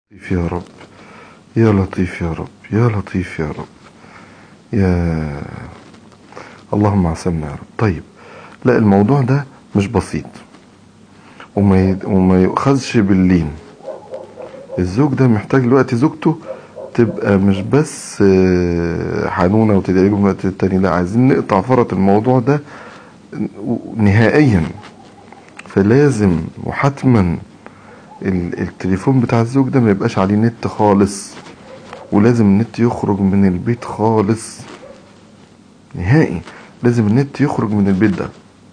لطيف يا رب، يا لطيف يا رب، يا لطيف يا رب، يا اللهم عسلنا يا رب. طيب، لا الموضوع ده مش بسيط وما يؤخذش باللين. الزوج ده محتاج دلوقتي زوجته تبقى مش بس حنونة وتدعي له من وقت للتاني، لا عايزين نقطع فرط الموضوع ده نهائيا. فلازم وحتما التليفون بتاع الزوج ده ما يبقاش عليه نت خالص، ولازم النت يخرج من البيت خالص نهائي. لازم النت يخرج من البيت ده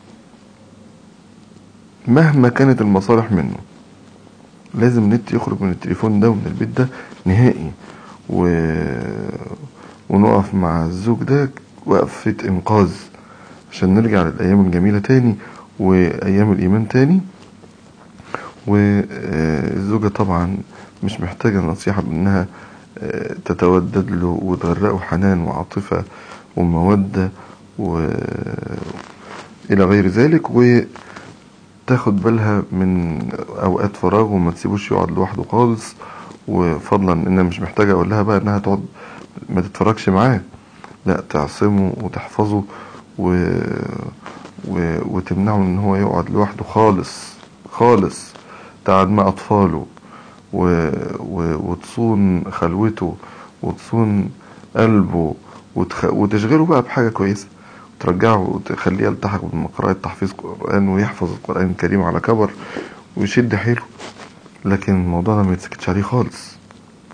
مهما كانت المصالح منه. لازم النت يخرج من التليفون ده ومن البيت ده نهائي. ونقف مع الزوج ده وقفة إنقاذ عشان نرجع للأيام الجميلة تاني وأيام الإيمان تاني. والزوجة طبعا مش محتاجة نصيحة بأنها تتودد له وتغرقه حنان وعاطفة ومودة إلى غير ذلك، وتاخد بالها من أوقات فراغ وما تسيبوش يقعد لوحده خالص. وفضلا إنها مش محتاجة أقول لها بقى إنها تقعد ما تتفرجش معاه، لا تعصمه وتحفظه وتمنعه إن هو يقعد لوحده خالص خالص. تقعد مع أطفاله وتصون خلوته وتصون قلبه وتشغله بقى بحاجة كويسة، ترجعه وتخليه يلتحق بمقرأة تحفيظ القرآن ويحفظ القرآن الكريم على كبر ويشد حيله. لكن الموضوع ده ما يتسكتش عليه خالص.